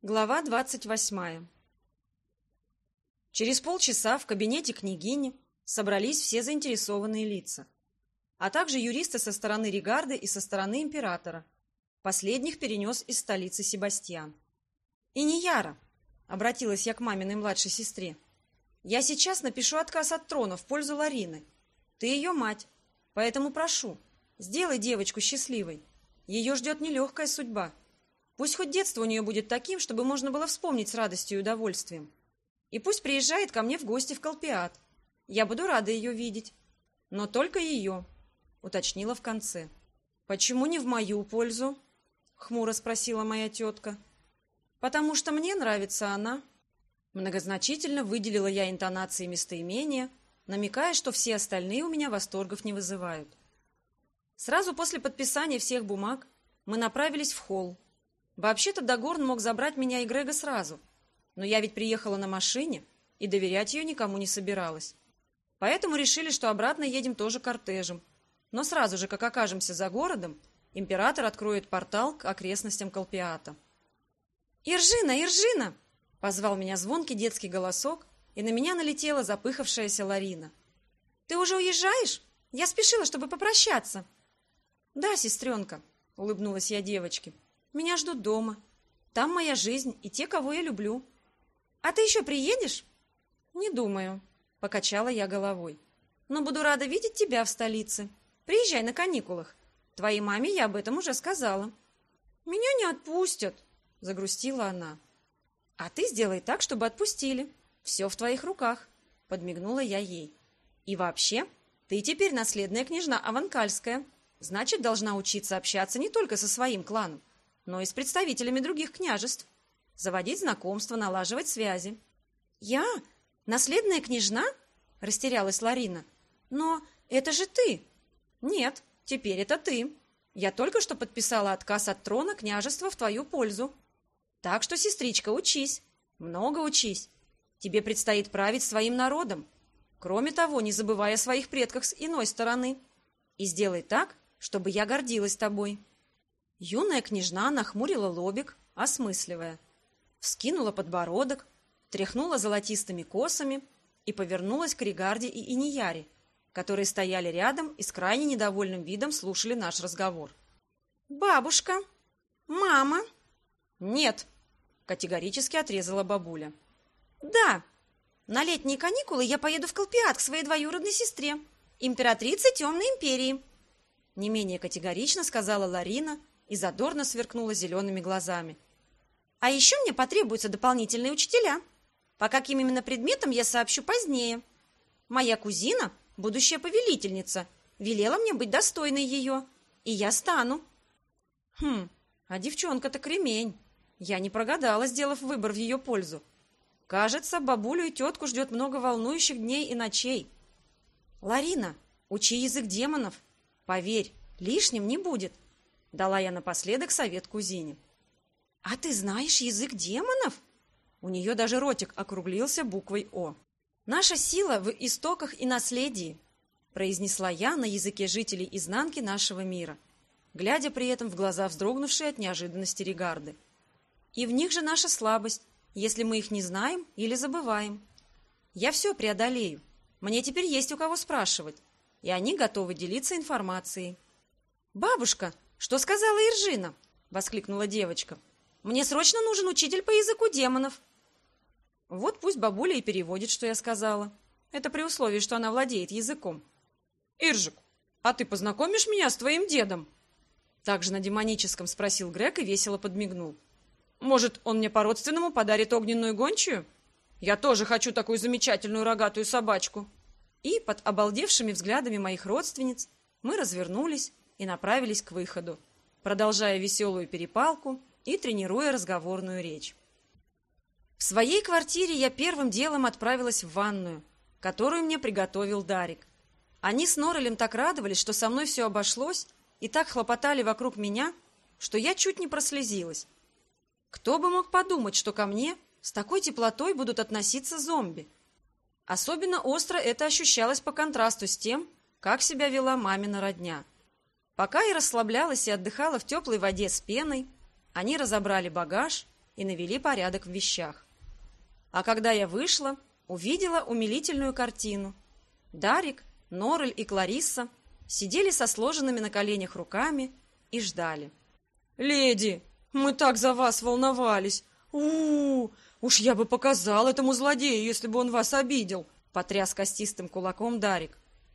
Глава 28. Через полчаса в кабинете княгини собрались все заинтересованные лица, а также юристы со стороны Регарды и со стороны императора. Последних перенес из столицы Себастьян. «И не Яра», — обратилась я к маминой младшей сестре, — «я сейчас напишу отказ от трона в пользу Ларины. Ты ее мать, поэтому прошу, сделай девочку счастливой. Ее ждет нелегкая судьба. Пусть хоть детство у нее будет таким, чтобы можно было вспомнить с радостью и удовольствием. И пусть приезжает ко мне в гости в Колпиат. Я буду рада ее видеть. Но только ее», — уточнила в конце. «Почему не в мою пользу?» — хмуро спросила моя тетка. «Потому что мне нравится она». Многозначительно выделила я интонации местоимения, намекая, что все остальные у меня восторгов не вызывают. Сразу после подписания всех бумаг мы направились в холл. Вообще-то Дагорн мог забрать меня и Грега сразу, но я ведь приехала на машине и доверять ее никому не собиралась. Поэтому решили, что обратно едем тоже кортежем. Но сразу же, как окажемся за городом, император откроет портал к окрестностям Колпиата. «Иржина, Иржина!» — позвал меня звонкий детский голосок, и на меня налетела запыхавшаяся Ларина. «Ты уже уезжаешь? Я спешила, чтобы попрощаться». «Да, сестренка», — улыбнулась я девочке. «Меня ждут дома. Там моя жизнь и те, кого я люблю». «А ты еще приедешь?» «Не думаю», — покачала я головой. «Но буду рада видеть тебя в столице. Приезжай на каникулах. Твоей маме я об этом уже сказала». «Меня не отпустят», — загрустила она. «А ты сделай так, чтобы отпустили. Все в твоих руках», — подмигнула я ей. «И вообще, ты теперь наследная княжна Аванкальская. Значит, должна учиться общаться не только со своим кланом, но и с представителями других княжеств, заводить знакомства, налаживать связи». «Я? Наследная княжна?» – растерялась Ларина. «Но это же ты!» «Нет, теперь это ты. Я только что подписала отказ от трона княжества в твою пользу. Так что, сестричка, учись, много учись. Тебе предстоит править своим народом. Кроме того, не забывай о своих предках с иной стороны. И сделай так, чтобы я гордилась тобой». Юная княжна нахмурила лобик, осмысливая. Вскинула подбородок, тряхнула золотистыми косами и повернулась к Регарде и Инияре, которые стояли рядом и с крайне недовольным видом слушали наш разговор. «Бабушка! Мама!» «Нет!» — категорически отрезала бабуля. «Да! На летние каникулы я поеду в Колпиат к своей двоюродной сестре, императрице Темной Империи!» Не менее категорично сказала Ларина и задорно сверкнула зелеными глазами. «А еще мне потребуются дополнительные учителя. По каким именно предметам я сообщу позднее. Моя кузина, будущая повелительница, велела мне быть достойной ее, и я стану». А девчонка-то кремень. Я не прогадала, сделав выбор в ее пользу. Кажется, бабулю и тетку ждет много волнующих дней и ночей. «Ларина, учи язык демонов. Поверь, лишним не будет», — дала я напоследок совет кузине. «А ты знаешь язык демонов?» У нее даже ротик округлился буквой «О». «Наша сила в истоках и наследии», — произнесла я на языке жителей изнанки нашего мира, глядя при этом в глаза вздрогнувшей от неожиданности Регарды. «И в них же наша слабость, если мы их не знаем или забываем. Я все преодолею. Мне теперь есть у кого спрашивать, и они готовы делиться информацией». «Бабушка, что сказала Иржина?» — воскликнула девочка. «Мне срочно нужен учитель по языку демонов». Вот пусть бабуля и переводит, что я сказала. Это при условии, что она владеет языком. «Иржик, а ты познакомишь меня с твоим дедом?» Также на демоническом спросил Грег и весело подмигнул. «Может, он мне по-родственному подарит огненную гончую? Я тоже хочу такую замечательную рогатую собачку». И под обалдевшими взглядами моих родственниц мы развернулись и направились к выходу, продолжая веселую перепалку и тренируя разговорную речь. В своей квартире я первым делом отправилась в ванную, которую мне приготовил Дарик. Они с Норрелем так радовались, что со мной все обошлось, и так хлопотали вокруг меня, что я чуть не прослезилась. Кто бы мог подумать, что ко мне с такой теплотой будут относиться зомби? Особенно остро это ощущалось по контрасту с тем, как себя вела мамина родня. Пока я расслаблялась и отдыхала в теплой воде с пеной, они разобрали багаж и навели порядок в вещах. А когда я вышла, увидела умилительную картину. Дарик, Норрель и Кларисса сидели со сложенными на коленях руками и ждали. «Леди, мы так за вас волновались! Уж я бы показал этому злодею, если бы он вас обидел!» — потряс костистым кулаком Дарик.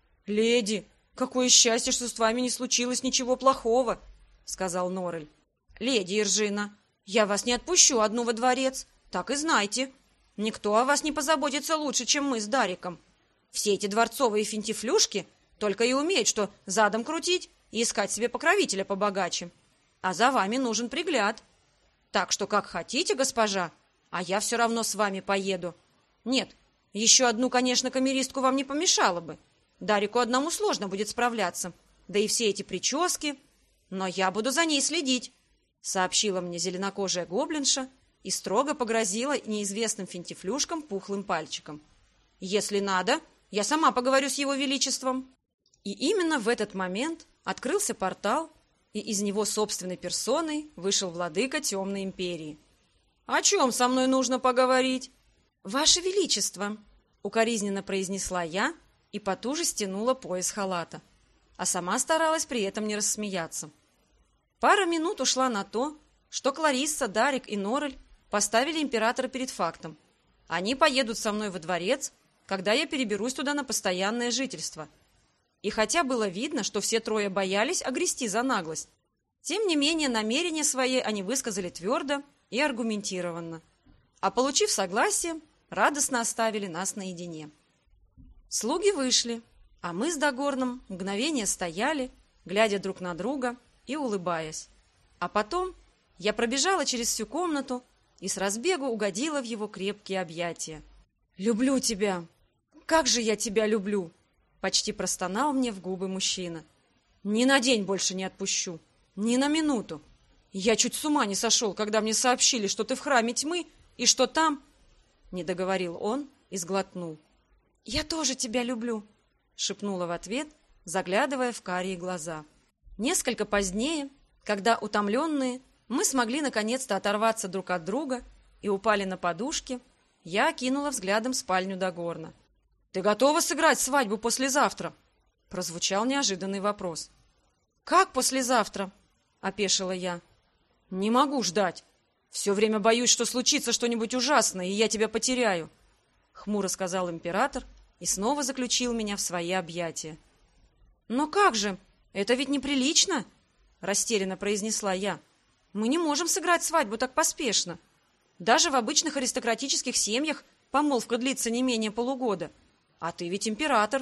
«Леди, какое счастье, что с вами не случилось ничего плохого!» — сказал Норрель. «Леди Иржина, я вас не отпущу одну во дворец, так и знайте. Никто о вас не позаботится лучше, чем мы с Дариком. Все эти дворцовые финтифлюшки только и умеют, что задом крутить и искать себе покровителя побогаче. А за вами нужен пригляд. Так что как хотите, госпожа, а я все равно с вами поеду. Нет, еще одну, конечно, камеристку вам не помешало бы. Дарику одному сложно будет справляться. Да и все эти прически. Но я буду за ней следить», — сообщила мне зеленокожая гоблинша и строго погрозила неизвестным финтифлюшкам пухлым пальчиком. «Если надо, я сама поговорю с его величеством». И именно в этот момент открылся портал, и из него собственной персоной вышел владыка Темной Империи. «О чем со мной нужно поговорить?» «Ваше Величество», — укоризненно произнесла я и потуже стянула пояс халата, а сама старалась при этом не рассмеяться. Пара минут ушла на то, что Кларисса, Дарик и Норрель поставили императора перед фактом. Они поедут со мной во дворец, когда я переберусь туда на постоянное жительство. И хотя было видно, что все трое боялись огрести за наглость, тем не менее намерения свои они высказали твердо и аргументированно. А получив согласие, радостно оставили нас наедине. Слуги вышли, а мы с Дагорном мгновение стояли, глядя друг на друга и улыбаясь. А потом я пробежала через всю комнату и с разбегу угодила в его крепкие объятия. «Люблю тебя! Как же я тебя люблю!» Почти простонал мне в губы мужчина. «Ни на день больше не отпущу, ни на минуту. Я чуть с ума не сошел, когда мне сообщили, что ты в храме тьмы и что там...» Не договорил он и сглотнул. «Я тоже тебя люблю», — шепнула в ответ, заглядывая в карие глаза. Несколько позднее, когда утомленные, мы смогли наконец-то оторваться друг от друга и упали на подушки, я окинула взглядом спальню Дагорна. «Ты готова сыграть свадьбу послезавтра?» — прозвучал неожиданный вопрос. «Как послезавтра?» — опешила я. «Не могу ждать. Все время боюсь, что случится что-нибудь ужасное, и я тебя потеряю», — хмуро сказал император и снова заключил меня в свои объятия. «Но как же? Это ведь неприлично!» — растерянно произнесла я. «Мы не можем сыграть свадьбу так поспешно. Даже в обычных аристократических семьях помолвка длится не менее полугода. А ты ведь император».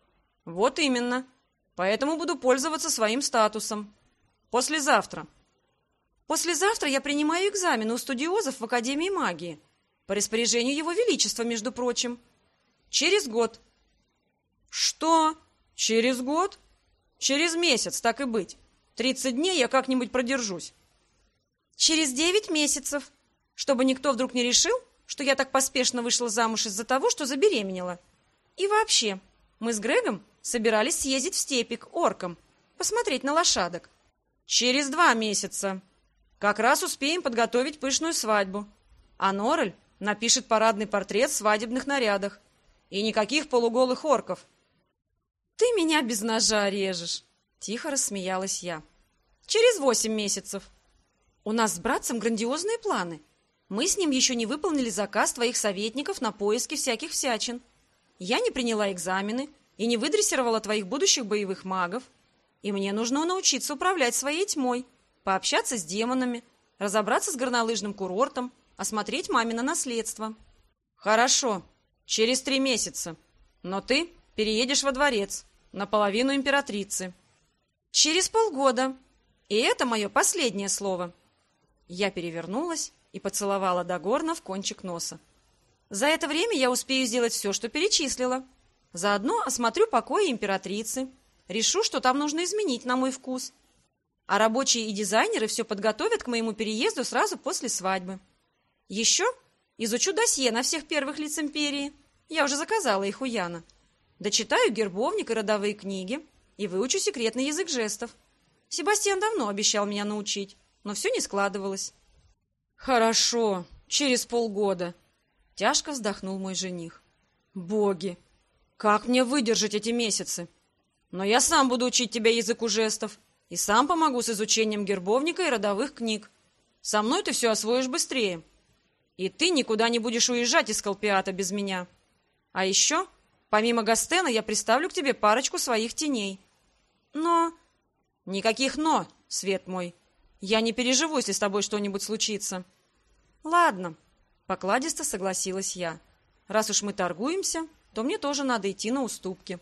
«Вот именно. Поэтому буду пользоваться своим статусом. Послезавтра». «Послезавтра я принимаю экзамены у студиозов в Академии магии. По распоряжению Его Величества, между прочим. Через год». «Что? Через год? Через месяц, так и быть. 30 дней я как-нибудь продержусь». «Через 9 месяцев, чтобы никто вдруг не решил, что я так поспешно вышла замуж из-за того, что забеременела. И вообще, мы с Грегом собирались съездить в степи к оркам, посмотреть на лошадок». «Через 2 месяца. Как раз успеем подготовить пышную свадьбу. А Норрель напишет парадный портрет в свадебных нарядах. И никаких полуголых орков». «Ты меня без ножа режешь», — тихо рассмеялась я. «Через 8 месяцев. У нас с братцем грандиозные планы. Мы с ним еще не выполнили заказ твоих советников на поиски всяких всячин. Я не приняла экзамены и не выдрессировала твоих будущих боевых магов. И мне нужно научиться управлять своей тьмой, пообщаться с демонами, разобраться с горнолыжным курортом, осмотреть мамино наследство». «Хорошо, через 3 месяца. Но ты переедешь во дворец, наполовину императрицы». «Через полгода. И это мое последнее слово». Я перевернулась и поцеловала Дагорна в кончик носа. «За это время я успею сделать все, что перечислила. Заодно осмотрю покои императрицы, решу, что там нужно изменить на мой вкус. А рабочие и дизайнеры все подготовят к моему переезду сразу после свадьбы. Еще изучу досье на всех первых лиц империи. Я уже заказала их у Яна. Дочитаю гербовник и родовые книги и выучу секретный язык жестов. Себастьян давно обещал меня научить, но все не складывалось». Хорошо, через полгода. Тяжко вздохнул мой жених. Боги, как мне выдержать эти месяцы? Но я сам буду учить тебя языку жестов и сам помогу с изучением гербовника и родовых книг. Со мной ты все освоишь быстрее. И ты никуда не будешь уезжать из Скалпиата без меня. А еще, помимо Гастена, я приставлю к тебе парочку своих теней. Но... Никаких «но», свет мой. Я не переживу, если с тобой что-нибудь случится. Ладно, покладисто согласилась я. Раз уж мы торгуемся, то мне тоже надо идти на уступки.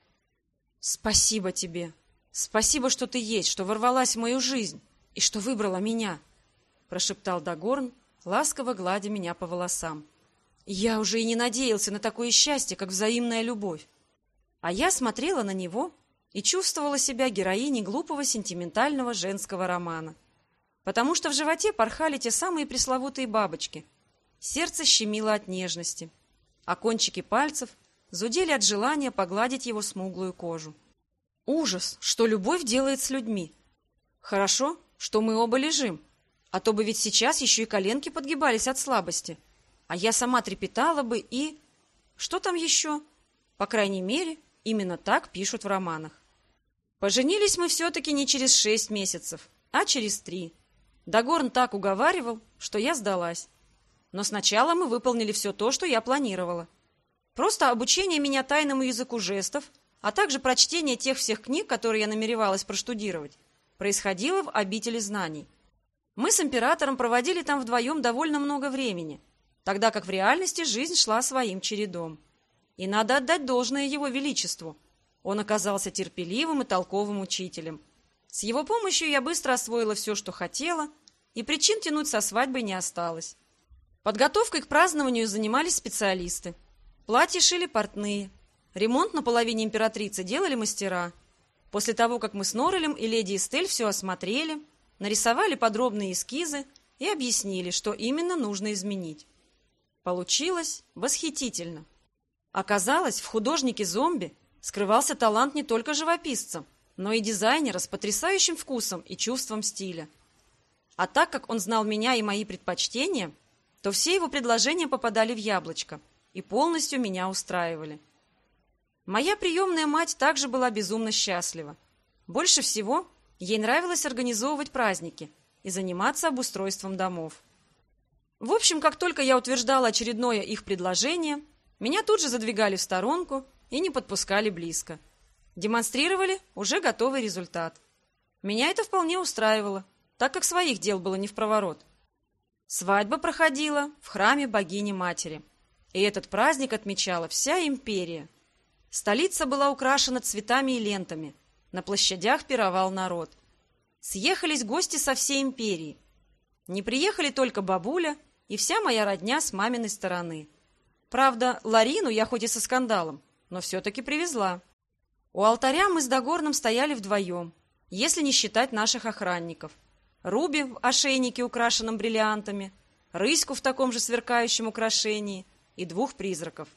Спасибо тебе. Спасибо, что ты есть, что ворвалась в мою жизнь и что выбрала меня, прошептал Дагорн, ласково гладя меня по волосам. Я уже и не надеялся на такое счастье, как взаимная любовь. А я смотрела на него и чувствовала себя героиней глупого сентиментального женского романа. Потому что в животе порхали те самые пресловутые бабочки. Сердце щемило от нежности, а кончики пальцев зудели от желания погладить его смуглую кожу. Ужас, что любовь делает с людьми. Хорошо, что мы оба лежим, а то бы ведь сейчас еще и коленки подгибались от слабости, а я сама трепетала бы и... Что там еще? По крайней мере, именно так пишут в романах. Поженились мы все-таки не через 6 месяцев, а через 3. Дагорн так уговаривал, что я сдалась. Но сначала мы выполнили все то, что я планировала. Просто обучение меня тайному языку жестов, а также прочтение тех всех книг, которые я намеревалась проштудировать, происходило в обители знаний. Мы с императором проводили там вдвоем довольно много времени, тогда как в реальности жизнь шла своим чередом. И надо отдать должное его величеству. Он оказался терпеливым и толковым учителем. С его помощью я быстро освоила все, что хотела, и причин тянуть со свадьбой не осталось. Подготовкой к празднованию занимались специалисты. Платья шили портные, ремонт на половине императрицы делали мастера. После того, как мы с Норрелем и леди Эстель все осмотрели, нарисовали подробные эскизы и объяснили, что именно нужно изменить. Получилось восхитительно. Оказалось, в художнике-зомби скрывался талант не только живописца, но и дизайнера с потрясающим вкусом и чувством стиля. А так как он знал меня и мои предпочтения, то все его предложения попадали в яблочко и полностью меня устраивали. Моя приемная мать также была безумно счастлива. Больше всего ей нравилось организовывать праздники и заниматься обустройством домов. В общем, как только я утверждала очередное их предложение, меня тут же задвигали в сторонку и не подпускали близко. Демонстрировали уже готовый результат. Меня это вполне устраивало, так как своих дел было не впроворот. Свадьба проходила в храме богини-матери, и этот праздник отмечала вся империя. Столица была украшена цветами и лентами, на площадях пировал народ. Съехались гости со всей империи. Не приехали только бабуля и вся моя родня с маминой стороны. Правда, Ларину я хоть и со скандалом, но все-таки привезла. У алтаря мы с Дагорном стояли вдвоем, если не считать наших охранников. Руби в ошейнике, украшенном бриллиантами, Рыську в таком же сверкающем украшении и 2 призраков.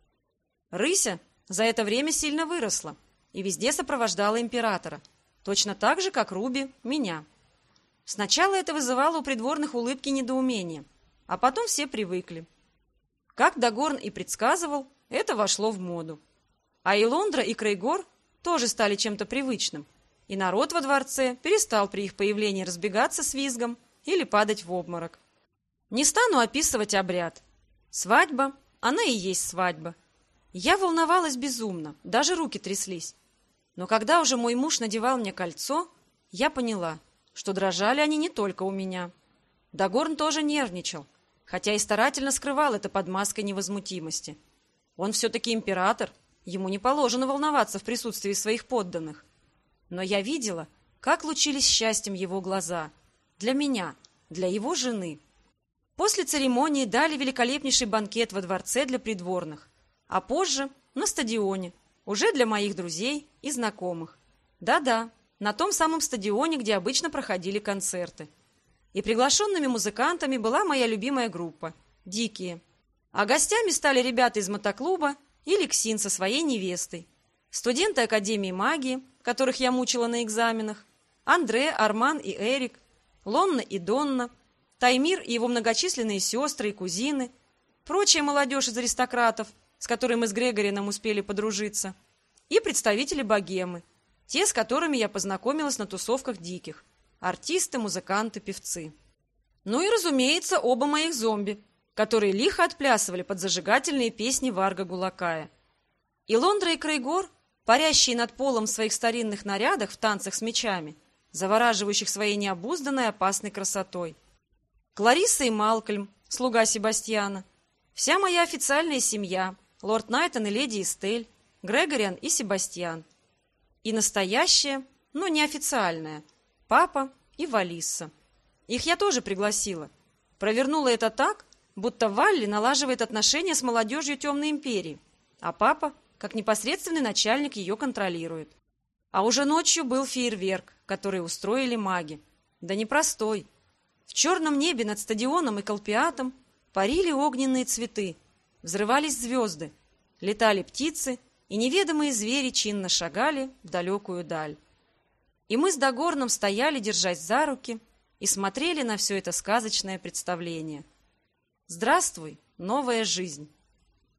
Рыся за это время сильно выросла и везде сопровождала императора, точно так же, как Руби меня. Сначала это вызывало у придворных улыбки и недоумение, а потом все привыкли. Как Дагорн и предсказывал, это вошло в моду. А и Лондра, и Крейгор тоже стали чем-то привычным, и народ во дворце перестал при их появлении разбегаться с визгом или падать в обморок. Не стану описывать обряд. Свадьба, она и есть свадьба. Я волновалась безумно, даже руки тряслись. Но когда уже мой муж надевал мне кольцо, я поняла, что дрожали они не только у меня. Дагорн тоже нервничал, хотя и старательно скрывал это под маской невозмутимости. Он все-таки император, ему не положено волноваться в присутствии своих подданных. Но я видела, как лучились счастьем его глаза. Для меня, для его жены. После церемонии дали великолепнейший банкет во дворце для придворных, а позже на стадионе, уже для моих друзей и знакомых. Да-да, на том самом стадионе, где обычно проходили концерты. И приглашенными музыкантами была моя любимая группа «Дикие». А гостями стали ребята из мотоклуба и Лексин со своей невестой, студенты Академии магии, которых я мучила на экзаменах, Андре, Арман и Эрик, Лонна и Донна, Таймир и его многочисленные сестры и кузины, прочая молодежь из аристократов, с которой мы с Грегорином успели подружиться, и представители богемы, те, с которыми я познакомилась на тусовках диких, артисты, музыканты, певцы. Ну и, разумеется, оба моих зомби, которые лихо отплясывали под зажигательные песни Варга Гулакая. И Лондра и Крейгор, парящие над полом в своих старинных нарядах в танцах с мечами, завораживающих своей необузданной опасной красотой. Кларисса и Малкольм, слуга Себастьяна, вся моя официальная семья, лорд Найтон и леди Эстель, Грегориан и Себастьян. И настоящая, но неофициальная, папа и Валисса. Их я тоже пригласила. Провернула это так, будто Валли налаживает отношения с молодежью Темной Империи, а папа, как непосредственный начальник, ее контролирует. А уже ночью был фейерверк, который устроили маги. Да непростой. В черном небе над стадионом и Колпиатом парили огненные цветы, взрывались звезды, летали птицы, и неведомые звери чинно шагали в далекую даль. И мы с Дагорном стояли, держась за руки, и смотрели на все это сказочное представление. Здравствуй, новая жизнь!